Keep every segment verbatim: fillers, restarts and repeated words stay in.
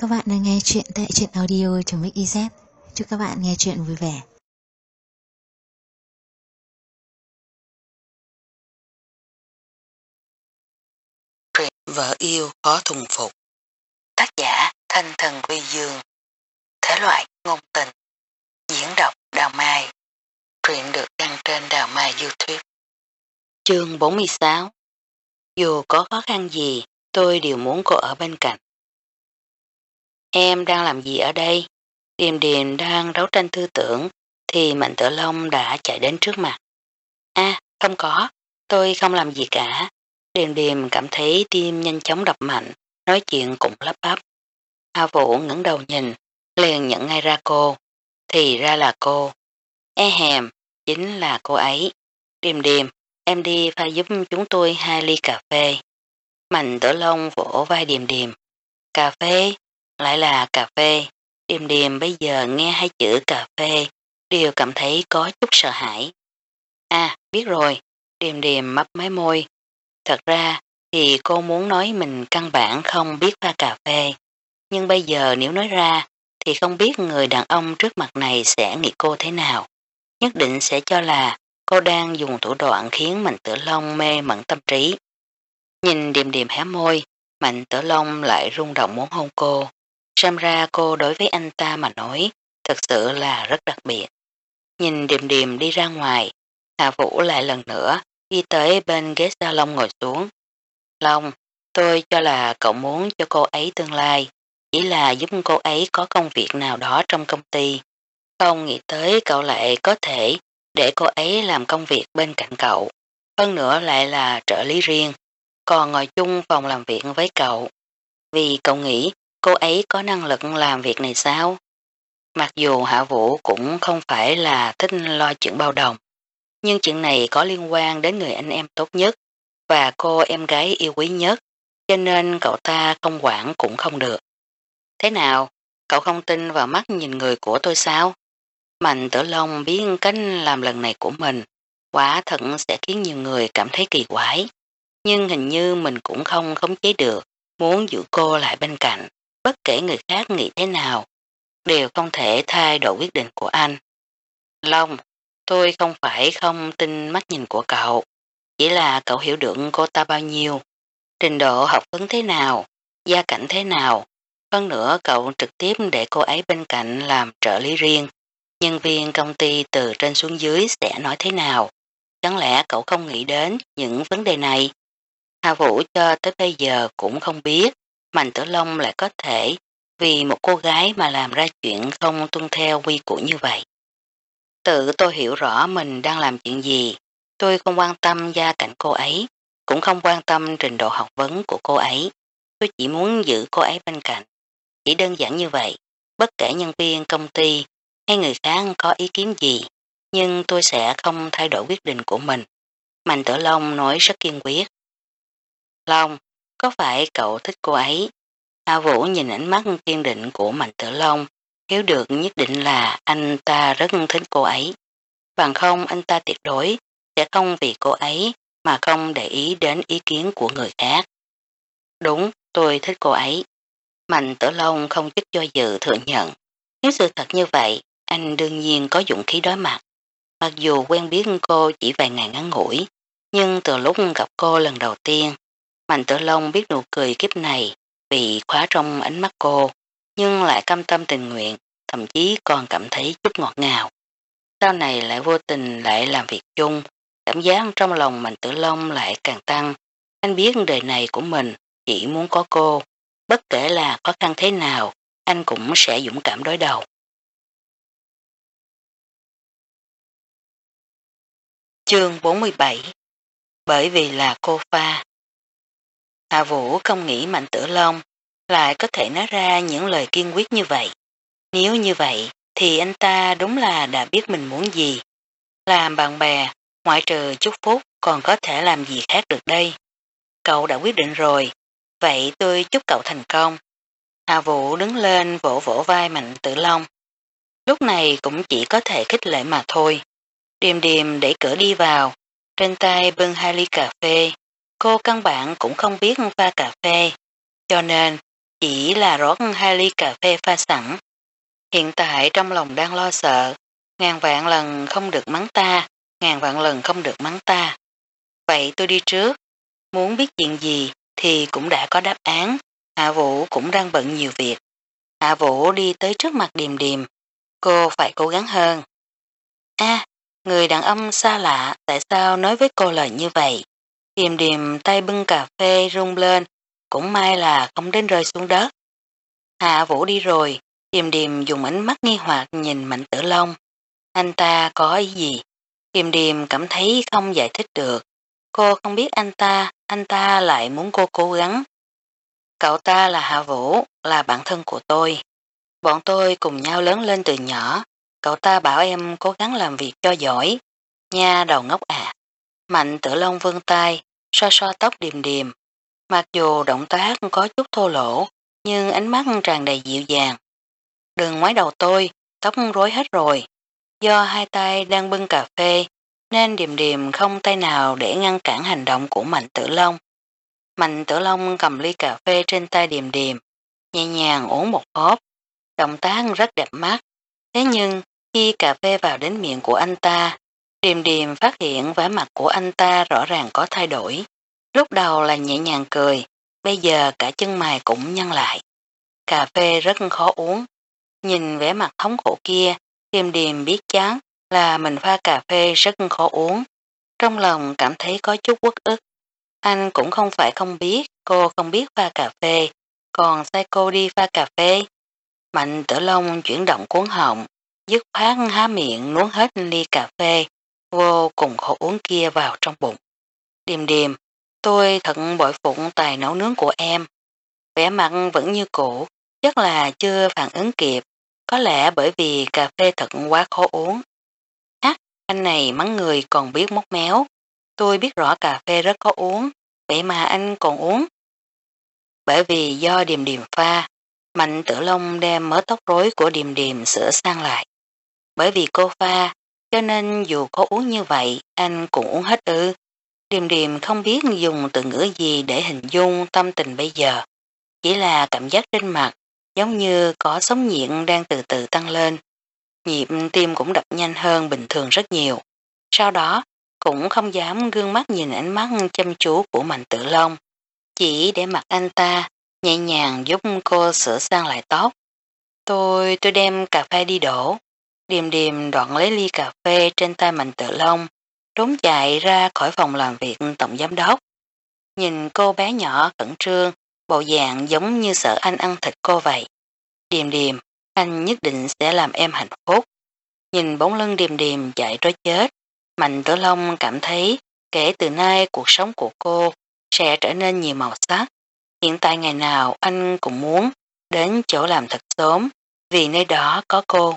các bạn đang nghe chuyện tại truyện audio.mixyz. Chúc các bạn nghe chuyện vui vẻ. Truyện Vợ yêu khó thuần phục. Tác giả Thanh Thần Quy Dương. Thể loại ngôn tình. Diễn đọc Đào Mai. Truyện được đăng trên Đào Mai YouTube. Chương bốn mươi sáu. Dù có khó khăn gì, tôi đều muốn cô ở bên cạnh. Em đang làm gì ở đây? Điềm Điềm đang đấu tranh tư tưởng thì Mạnh Tử Long đã chạy đến trước mặt. À, không có, tôi không làm gì cả. Điềm Điềm cảm thấy tim nhanh chóng đập mạnh, nói chuyện cũng lắp bắp. Hà Vũ ngẩng đầu nhìn, liền nhận ngay ra cô. Thì ra là cô. E hèm, chính là cô ấy. Điềm Điềm, em đi pha giúp chúng tôi hai ly cà phê. Mạnh Tử Long vỗ vai Điềm Điềm. Cà phê? Lại là cà phê. Điềm Điềm bây giờ nghe hai chữ cà phê, đều cảm thấy có chút sợ hãi. À, biết rồi. Điềm Điềm mấp máy môi. Thật ra thì cô muốn nói mình căn bản không biết pha cà phê. Nhưng bây giờ nếu nói ra thì không biết người đàn ông trước mặt này sẽ nghĩ cô thế nào. Nhất định sẽ cho là cô đang dùng thủ đoạn khiến Mạnh Tử Long mê mẩn tâm trí. Nhìn Điềm Điềm hé môi, Mạnh Tử Long lại rung động muốn hôn cô. Xem ra cô đối với anh ta mà nói thật sự là rất đặc biệt. Nhìn Điềm Điềm đi ra ngoài, Hạ Vũ lại lần nữa đi tới bên ghế salon ngồi xuống. Long, tôi cho là cậu muốn cho cô ấy tương lai, chỉ là giúp cô ấy có công việc nào đó trong công ty. Không nghĩ tới cậu lại có thể để cô ấy làm công việc bên cạnh cậu. Hơn nữa lại là trợ lý riêng, còn ngồi chung phòng làm việc với cậu. Vì cậu nghĩ cô ấy có năng lực làm việc này sao? Mặc dù Hạ Vũ cũng không phải là thích lo chuyện bao đồng, nhưng chuyện này có liên quan đến người anh em tốt nhất và cô em gái yêu quý nhất, cho nên cậu ta không quản cũng không được. Thế nào? Cậu không tin vào mắt nhìn người của tôi sao? Mạnh Tử Long biết cách làm lần này của mình, quả thật sẽ khiến nhiều người cảm thấy kỳ quái. Nhưng hình như mình cũng không khống chế được, muốn giữ cô lại bên cạnh, bất kể người khác nghĩ thế nào, đều không thể thay đổi quyết định của anh. Long, tôi không phải không tin mắt nhìn của cậu, chỉ là cậu hiểu được cô ta bao nhiêu, trình độ học vấn thế nào, gia cảnh thế nào. Hơn nữa cậu trực tiếp để cô ấy bên cạnh làm trợ lý riêng. Nhân viên công ty từ trên xuống dưới sẽ nói thế nào? Chẳng lẽ cậu không nghĩ đến những vấn đề này? Hà Vũ cho tới bây giờ cũng không biết Mạnh Tử Long lại có thể vì một cô gái mà làm ra chuyện không tuân theo quy củ như vậy. Tự tôi hiểu rõ mình đang làm chuyện gì. Tôi không quan tâm gia cảnh cô ấy, cũng không quan tâm trình độ học vấn của cô ấy. Tôi chỉ muốn giữ cô ấy bên cạnh. Chỉ đơn giản như vậy, bất kể nhân viên công ty hay người khác có ý kiến gì, nhưng tôi sẽ không thay đổi quyết định của mình. Mạnh Tử Long nói rất kiên quyết. Long, có phải cậu thích cô ấy? A Vũ nhìn ánh mắt kiên định của Mạnh Tử Long, hiểu được nhất định là anh ta rất thích cô ấy. Bằng không anh ta tuyệt đối sẽ không vì cô ấy mà không để ý đến ý kiến của người khác. Đúng, tôi thích cô ấy. Mạnh Tử Long không chút do dự thừa nhận. Nếu sự thật như vậy, anh đương nhiên có dũng khí đối mặt. Mặc dù quen biết cô chỉ vài ngày ngắn ngủi, nhưng từ lúc gặp cô lần đầu tiên, Mạnh Tử Long biết nụ cười kiếp này bị khóa trong ánh mắt cô, nhưng lại cam tâm tình nguyện, thậm chí còn cảm thấy chút ngọt ngào. Sau này lại vô tình lại làm việc chung, cảm giác trong lòng Mạnh Tử Long lại càng tăng. Anh biết đời này của mình chỉ muốn có cô, bất kể là khó khăn thế nào, anh cũng sẽ dũng cảm đối đầu. Chương bốn mươi bảy. Bởi vì là cô pha. Hạ Vũ không nghĩ Mạnh Tử Long lại có thể nói ra những lời kiên quyết như vậy. Nếu như vậy thì anh ta đúng là đã biết mình muốn gì. Làm bạn bè, ngoại trừ chúc phúc còn có thể làm gì khác được đây. Cậu đã quyết định rồi, vậy tôi chúc cậu thành công. Hạ Vũ đứng lên vỗ vỗ vai Mạnh Tử Long. Lúc này cũng chỉ có thể khích lệ mà thôi. Điềm Điềm đẩy cửa đi vào, trên tay bưng hai ly cà phê. Cô căn bản cũng không biết pha cà phê, cho nên chỉ là rót hai ly cà phê pha sẵn. Hiện tại trong lòng đang lo sợ, ngàn vạn lần không được mắng ta, ngàn vạn lần không được mắng ta. Vậy tôi đi trước, muốn biết chuyện gì thì cũng đã có đáp án, Hạ Vũ cũng đang bận nhiều việc. Hạ Vũ đi tới trước mặt Điềm Điềm, cô phải cố gắng hơn. A, người đàn ông xa lạ tại sao nói với cô lời như vậy? Điềm Điềm tay bưng cà phê rung lên, cũng may là không đến rơi xuống đất. Hạ Vũ đi rồi, Điềm Điềm dùng ánh mắt nghi hoặc nhìn Mạnh Tử Long. Anh ta có ý gì? Điềm Điềm cảm thấy không giải thích được. Cô không biết anh ta, anh ta lại muốn cô cố gắng. Cậu ta là Hạ Vũ, là bạn thân của tôi. Bọn tôi cùng nhau lớn lên từ nhỏ. Cậu ta bảo em cố gắng làm việc cho giỏi. Nha đầu ngốc à. Mạnh Tử Long vươn tay, xoa xoa tóc Điềm Điềm. Mặc dù động tác có chút thô lỗ, nhưng ánh mắt tràn đầy dịu dàng. Đừng ngoái đầu tôi, tóc rối hết rồi. Do hai tay đang bưng cà phê, nên Điềm Điềm không tay nào để ngăn cản hành động của Mạnh Tử Long. Mạnh Tử Long cầm ly cà phê trên tay Điềm Điềm, nhẹ nhàng uống một hớp, động tác rất đẹp mắt. Thế nhưng, khi cà phê vào đến miệng của anh ta, Điềm Điềm phát hiện vẻ mặt của anh ta rõ ràng có thay đổi. Lúc đầu là nhẹ nhàng cười, bây giờ cả chân mày cũng nhăn lại. Cà phê rất khó uống. Nhìn vẻ mặt thống khổ kia, Điềm Điềm biết chán là mình pha cà phê rất khó uống. Trong lòng cảm thấy có chút uất ức. Anh cũng không phải không biết cô không biết pha cà phê, còn sai cô đi pha cà phê. Mạnh Tử Long chuyển động cuốn họng, dứt khoát há miệng nuốt hết ly cà phê, vô cùng khổ uống kia vào trong bụng. Điềm Điềm, tôi thật bội phục tài nấu nướng của em. Vẻ mặt vẫn như cũ, chắc là chưa phản ứng kịp, có lẽ bởi vì cà phê thật quá khó uống. Ác, anh này mắng người còn biết móc méo. Tôi biết rõ cà phê rất khó uống, vậy mà anh còn uống. Bởi vì do Điềm Điềm pha, Mạnh Tử Long đem mớ tóc rối của Điềm Điềm sửa sang lại. Bởi vì cô pha, cho nên dù khó uống như vậy, anh cũng uống hết ư. Điềm Điềm không biết dùng từ ngữ gì để hình dung tâm tình bây giờ. Chỉ là cảm giác trên mặt, giống như có sóng nhiệt đang từ từ tăng lên. Nhịp tim cũng đập nhanh hơn bình thường rất nhiều. Sau đó, cũng không dám gương mắt nhìn ánh mắt chăm chú của Mạnh Tử Long. Chỉ để mặt anh ta, nhẹ nhàng giúp cô sửa sang lại tóc. Tôi, tôi đem cà phê đi đổ. Điềm Điềm đoạn lấy ly cà phê trên tay Mạnh Tử Long, trốn chạy ra khỏi phòng làm việc tổng giám đốc. Nhìn cô bé nhỏ khẩn trương, bộ dạng giống như sợ anh ăn thịt cô vậy. Điềm Điềm, anh nhất định sẽ làm em hạnh phúc. Nhìn bóng lưng Điềm Điềm chạy trối chết, Mạnh Tử Long cảm thấy kể từ nay cuộc sống của cô sẽ trở nên nhiều màu sắc. Hiện tại ngày nào anh cũng muốn đến chỗ làm thật sớm, vì nơi đó có cô.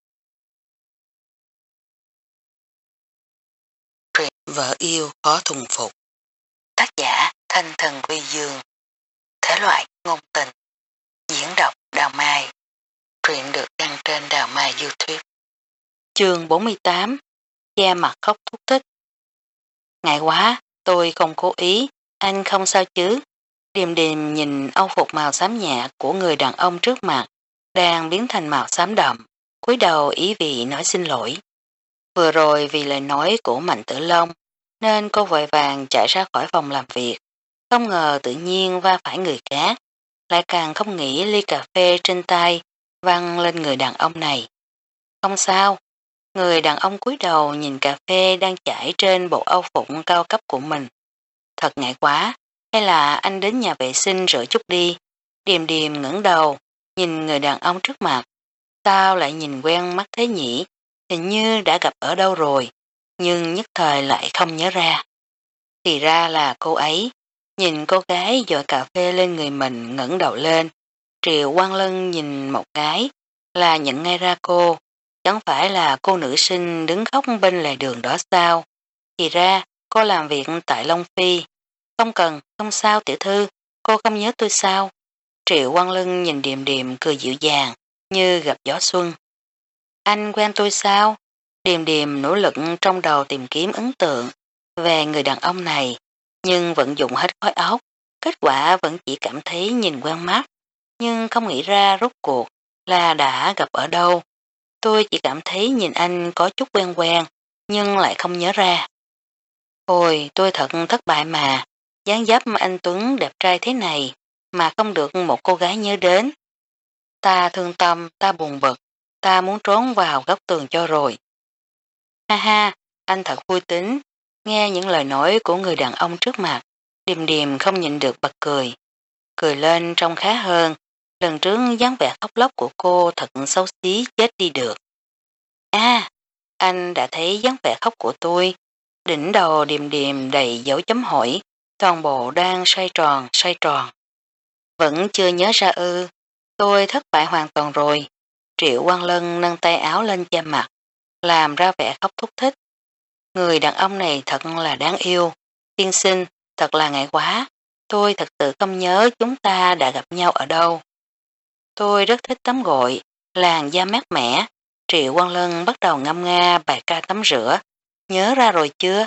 Truyện Vợ yêu khó thuần phục. Tác giả Thanh Thần Vi Dương. Thể loại ngôn tình. Diễn đọc Đào Mai. Truyện được đăng trên Đào Mai YouTube. Chương bốn mươi tám. Che mặt khóc thúc thích. Ngại quá, tôi không cố ý, anh không sao chứ. Điềm Điềm nhìn âu phục màu xám nhạt của người đàn ông trước mặt, đang biến thành màu xám đậm, cúi đầu ý vị nói xin lỗi. Vừa rồi vì lời nói của Mạnh Tử Long, nên cô vội vàng chạy ra khỏi phòng làm việc, không ngờ tự nhiên va phải người khác, lại càng không nghĩ ly cà phê trên tay văng lên người đàn ông này. Không sao, người đàn ông cúi đầu nhìn cà phê đang chảy trên bộ âu phục cao cấp của mình. Thật ngại quá, hay là anh đến nhà vệ sinh rửa chút đi. Điềm Điềm ngẩng đầu, nhìn người đàn ông trước mặt. Sao lại nhìn quen mắt thế nhỉ? Hình như đã gặp ở đâu rồi, nhưng nhất thời lại không nhớ ra. Thì ra là cô ấy. Nhìn cô gái dội cà phê lên người mình ngẩng đầu lên. Triệu Quang Lân nhìn một cái là nhận ngay ra cô. Chẳng phải là cô nữ sinh đứng khóc bên lề đường đó sao? Thì ra cô làm việc tại Long Phi. Không cần, không sao tiểu thư, cô không nhớ tôi sao? Triệu Quang Lân nhìn Điềm Điềm cười dịu dàng, như gặp gió xuân. Anh quen tôi sao? Điềm Điềm nỗ lực trong đầu tìm kiếm ấn tượng về người đàn ông này, nhưng vẫn dùng hết khói óc, kết quả vẫn chỉ cảm thấy nhìn quen mắt. nhưng không nghĩ ra rốt cuộc là đã gặp ở đâu. Tôi chỉ cảm thấy nhìn anh có chút quen quen, nhưng lại không nhớ ra. Ôi, tôi thật thất bại mà, dáng dấp anh Tuấn đẹp trai thế này, mà không được một cô gái nhớ đến. Ta thương tâm, ta buồn bực, ta muốn trốn vào góc tường cho rồi. Ha ha, anh thật vui tính, nghe những lời nói của người đàn ông trước mặt, Điềm Điềm không nhịn được bật cười. Cười lên trông khá hơn, lần trước dáng vẻ khóc lóc của cô thật xấu xí chết đi được. À, anh đã thấy dáng vẻ khóc của tôi, đỉnh đầu Điềm Điềm đầy dấu chấm hỏi, toàn bộ đang xoay tròn, xoay tròn. Vẫn chưa nhớ ra ư, tôi thất bại hoàn toàn rồi. Triệu Quang Lân nâng tay áo lên che mặt, làm ra vẻ khóc thúc thích. Người đàn ông này thật là đáng yêu, tiên sinh, thật là ngại quá, tôi thật sự không nhớ chúng ta đã gặp nhau ở đâu. Tôi rất thích tắm gội, làn da mát mẻ, Triệu Quang Lân bắt đầu ngâm nga bài ca tắm rửa, nhớ ra rồi chưa?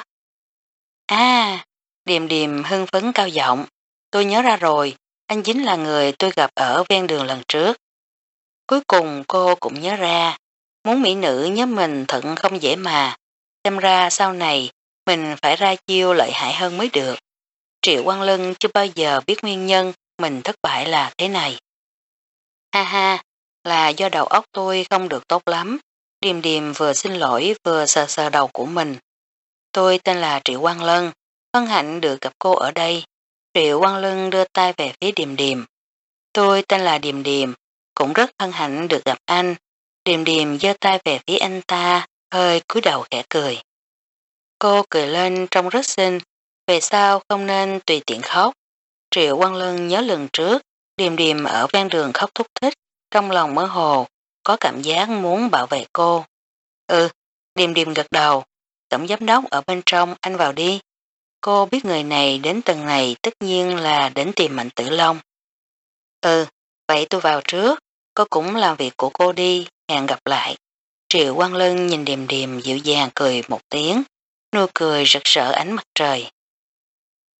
À, Điềm Điềm hưng phấn cao giọng, tôi nhớ ra rồi, anh chính là người tôi gặp ở ven đường lần trước. Cuối cùng cô cũng nhớ ra, muốn mỹ nữ nhớ mình thật không dễ mà, xem ra sau này mình phải ra chiêu lợi hại hơn mới được. Triệu Quang Lân chưa bao giờ biết nguyên nhân mình thất bại là thế này. Ha ha, là do đầu óc tôi không được tốt lắm. Điềm Điềm vừa xin lỗi vừa sờ sờ đầu của mình. Tôi tên là Triệu Quang Lân, hân hạnh được gặp cô ở đây. Triệu Quang Lân đưa tay về phía Điềm Điềm. Tôi tên là Điềm Điềm, cũng rất hân hạnh được gặp anh. Điềm Điềm giơ tay về phía anh ta, hơi cúi đầu khẽ cười. Cô cười lên trông rất xinh, về sau không nên tùy tiện khóc. Triệu Quang Lân nhớ lần trước, Điềm Điềm ở ven đường khóc thúc thích, trong lòng mơ hồ, có cảm giác muốn bảo vệ cô. Ừ, Điềm Điềm gật đầu, tổng giám đốc ở bên trong, anh vào đi. Cô biết người này đến tầng này tất nhiên là đến tìm Mạnh Tử Long. Ừ, vậy tôi vào trước, cô cũng làm việc của cô đi, hẹn gặp lại. Triệu Quang Lân nhìn Điềm Điềm dịu dàng cười một tiếng, nụ cười rực rỡ ánh mặt trời.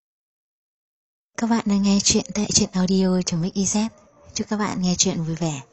Các bạn đang nghe chuyện tại truyện audio.mixyz. Chúc các bạn nghe chuyện vui vẻ.